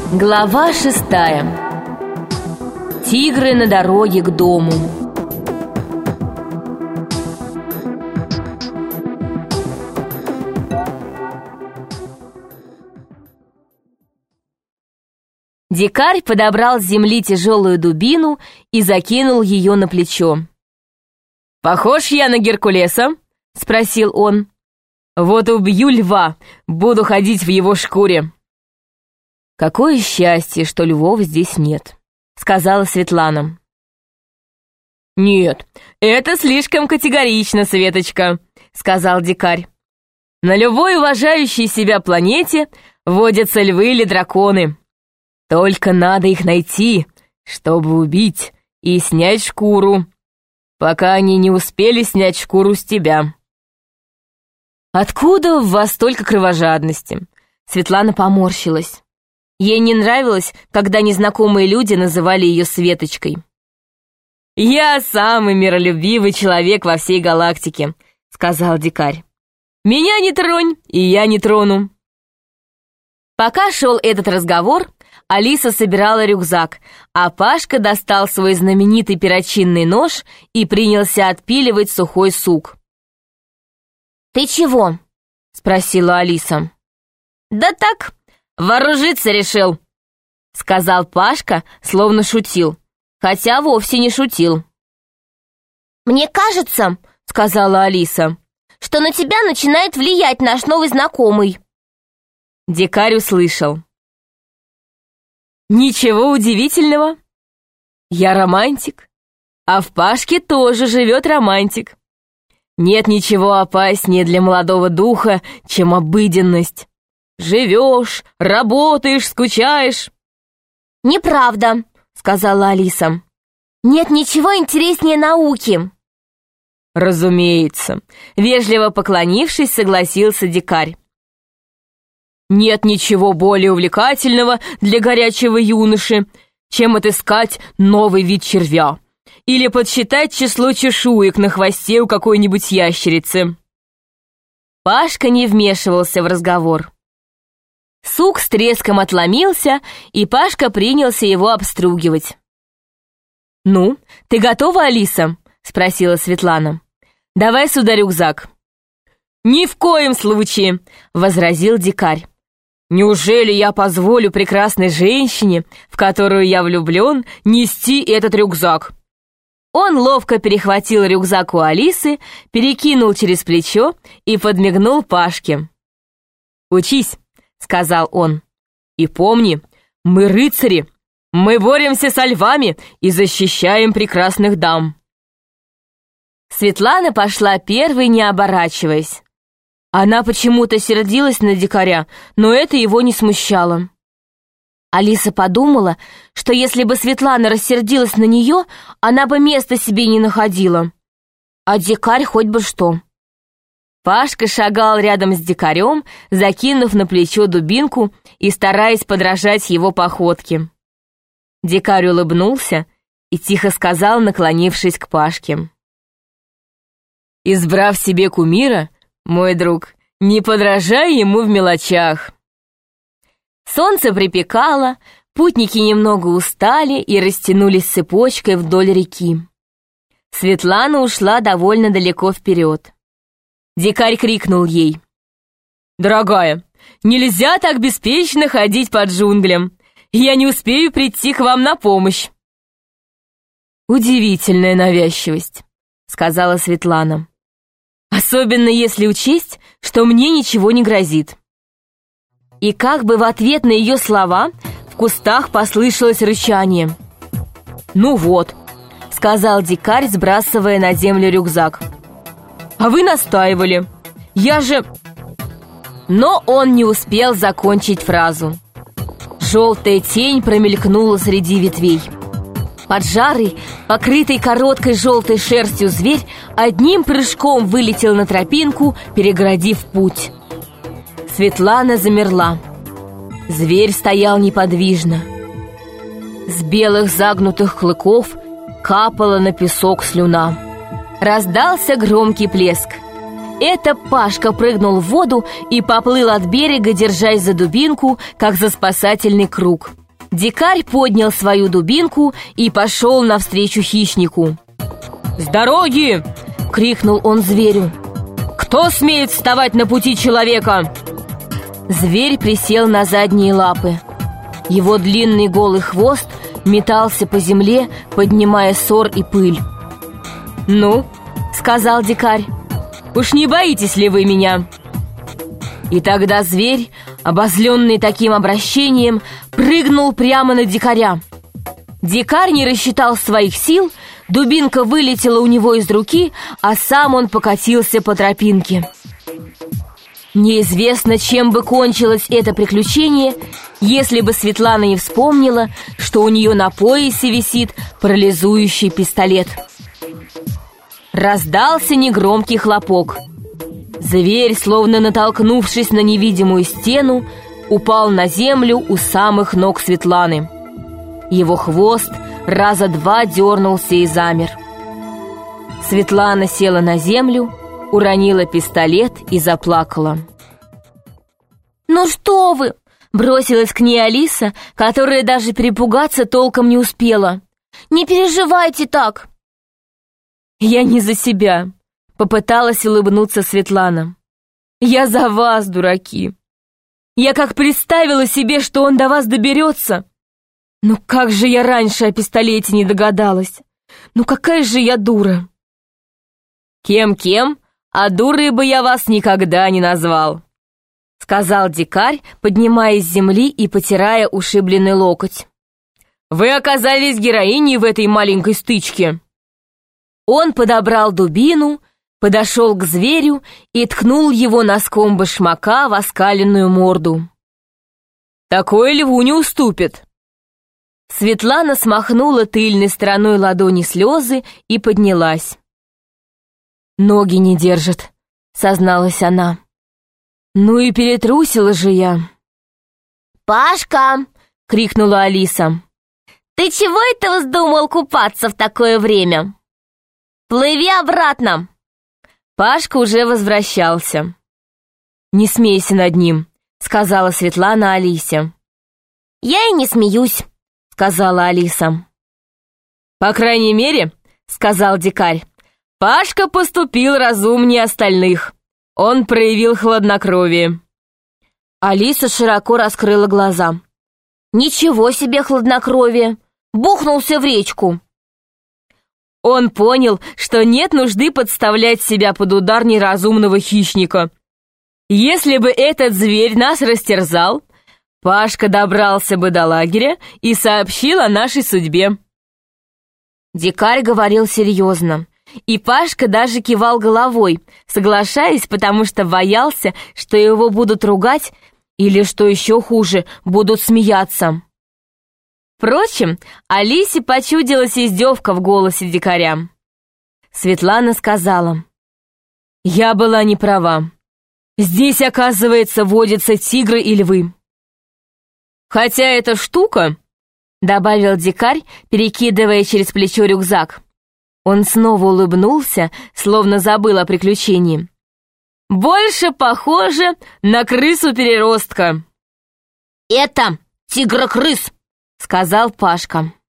Глава 6. Тигры на дороге к дому. Дикарь подобрал с земли тяжелую дубину и закинул ее на плечо. «Похож я на Геркулеса?» — спросил он. «Вот убью льва, буду ходить в его шкуре». «Какое счастье, что львов здесь нет», — сказала Светлана. «Нет, это слишком категорично, Светочка», — сказал дикарь. «На любой уважающей себя планете водятся львы или драконы. Только надо их найти, чтобы убить и снять шкуру, пока они не успели снять шкуру с тебя». «Откуда в вас столько кровожадности?» Светлана поморщилась. Ей не нравилось, когда незнакомые люди называли ее Светочкой. «Я самый миролюбивый человек во всей галактике», — сказал дикарь. «Меня не тронь, и я не трону». Пока шел этот разговор, Алиса собирала рюкзак, а Пашка достал свой знаменитый перочинный нож и принялся отпиливать сухой сук. «Ты чего?» — спросила Алиса. «Да так, вооружиться решил», — сказал Пашка, словно шутил, хотя вовсе не шутил. «Мне кажется, — сказала Алиса, — что на тебя начинает влиять наш новый знакомый». Дикарь услышал. «Ничего удивительного. Я романтик, а в Пашке тоже живет романтик. Нет ничего опаснее для молодого духа, чем обыденность. Живешь, работаешь, скучаешь». «Неправда», — сказала Алиса. «Нет ничего интереснее науки». «Разумеется», — вежливо поклонившись, согласился дикарь. «Нет ничего более увлекательного для горячего юноши, чем отыскать новый вид червя или подсчитать число чешуек на хвосте у какой-нибудь ящерицы». Пашка не вмешивался в разговор. Сук с треском отломился, и Пашка принялся его обстругивать. «Ну, ты готова, Алиса?» — спросила Светлана. «Давай сюда рюкзак». «Ни в коем случае!» — возразил дикарь. «Неужели я позволю прекрасной женщине, в которую я влюблен, нести этот рюкзак?» Он ловко перехватил рюкзак у Алисы, перекинул через плечо и подмигнул Пашке. «Учись», — сказал он. «И помни, мы рыцари, мы боремся со львами и защищаем прекрасных дам». Светлана пошла первой, не оборачиваясь. Она почему-то сердилась на дикаря, но это его не смущало. Алиса подумала, что если бы Светлана рассердилась на нее, она бы места себе не находила. А дикарь хоть бы что. Пашка шагал рядом с дикарем, закинув на плечо дубинку и стараясь подражать его походке. Дикарь улыбнулся и тихо сказал, наклонившись к Пашке: «Избрав себе кумира, мой друг, не подражай ему в мелочах». Солнце припекало, путники немного устали и растянулись цепочкой вдоль реки. Светлана ушла довольно далеко вперед. Дикарь крикнул ей: «Дорогая, нельзя так беспечно ходить по джунглям. Я не успею прийти к вам на помощь». «Удивительная навязчивость», — сказала Светлана. «Особенно если учесть, что мне ничего не грозит». И как бы в ответ на ее слова в кустах послышалось рычание. «Ну вот», — сказал дикарь, сбрасывая на землю рюкзак. «А вы настаивали. Я же...» Но он не успел закончить фразу. Желтая тень промелькнула среди ветвей. Поджарый, покрытый короткой желтой шерстью зверь одним прыжком вылетел на тропинку, перегородив путь. Светлана замерла. Зверь стоял неподвижно. С белых загнутых клыков капала на песок слюна. Раздался громкий плеск. Это Пашка прыгнул в воду и поплыл от берега, держась за дубинку, как за спасательный круг. Дикарь поднял свою дубинку и пошел навстречу хищнику. «С дороги!» — крикнул он зверю. «Кто смеет вставать на пути человека?» Зверь присел на задние лапы. Его длинный голый хвост метался по земле, поднимая сор и пыль. «Ну?» — сказал дикарь. «Уж не боитесь ли вы меня?» И тогда зверь, обозленный таким обращением, прыгнул прямо на дикаря. Дикарь не рассчитал своих сил, дубинка вылетела у него из руки, а сам он покатился по тропинке. Неизвестно, чем бы кончилось это приключение, если бы Светлана не вспомнила, что у нее на поясе висит парализующий пистолет. Раздался негромкий хлопок. Зверь, словно натолкнувшись на невидимую стену, упал на землю у самых ног Светланы. Его хвост раза два дернулся и замер. Светлана села на землю, уронила пистолет и заплакала. «Ну что вы!» — бросилась к ней Алиса, которая даже перепугаться толком не успела. «Не переживайте так!» «Я не за себя», — попыталась улыбнуться Светлана. «Я за вас, дураки! Я как представила себе, что он до вас доберется! Ну как же я раньше о пистолете не догадалась! Ну какая же я дура!» «Кем-кем, а дурой бы я вас никогда не назвал», — сказал дикарь, поднимаясь с земли и потирая ушибленный локоть. «Вы оказались героиней в этой маленькой стычке». Он подобрал дубину, подошел к зверю и ткнул его носком башмака в оскаленную морду. «Такое льву не уступит». Светлана смахнула тыльной стороной ладони слезы и поднялась. «Ноги не держат», — созналась она. «Ну и перетрусила же я». «Пашка!» — крикнула Алиса. «Ты чего это вздумал купаться в такое время? Плыви обратно!» Пашка уже возвращался. «Не смейся над ним», — сказала Светлана Алисе. «Я и не смеюсь», — сказала Алиса. «По крайней мере, — сказал дикарь, — Пашка поступил разумнее остальных. Он проявил хладнокровие». Алиса широко раскрыла глаза. «Ничего себе хладнокровие! Бухнулся в речку!» Он понял, что нет нужды подставлять себя под удар неразумного хищника. Если бы этот зверь нас растерзал, Пашка добрался бы до лагеря и сообщил о нашей судьбе. Дикарь говорил серьезно, и Пашка даже кивал головой, соглашаясь, потому что боялся, что его будут ругать или, что еще хуже, будут смеяться. Впрочем, Алисе почудилась издевка в голосе дикаря. Светлана сказала: «Я была не права. Здесь, оказывается, водятся тигры и львы. Хотя эта штука, — добавил дикарь, перекидывая через плечо рюкзак. Он снова улыбнулся, словно забыл о приключении. Больше похоже на крысу-переростка». «Это тигр-крыс», — сказал Пашка.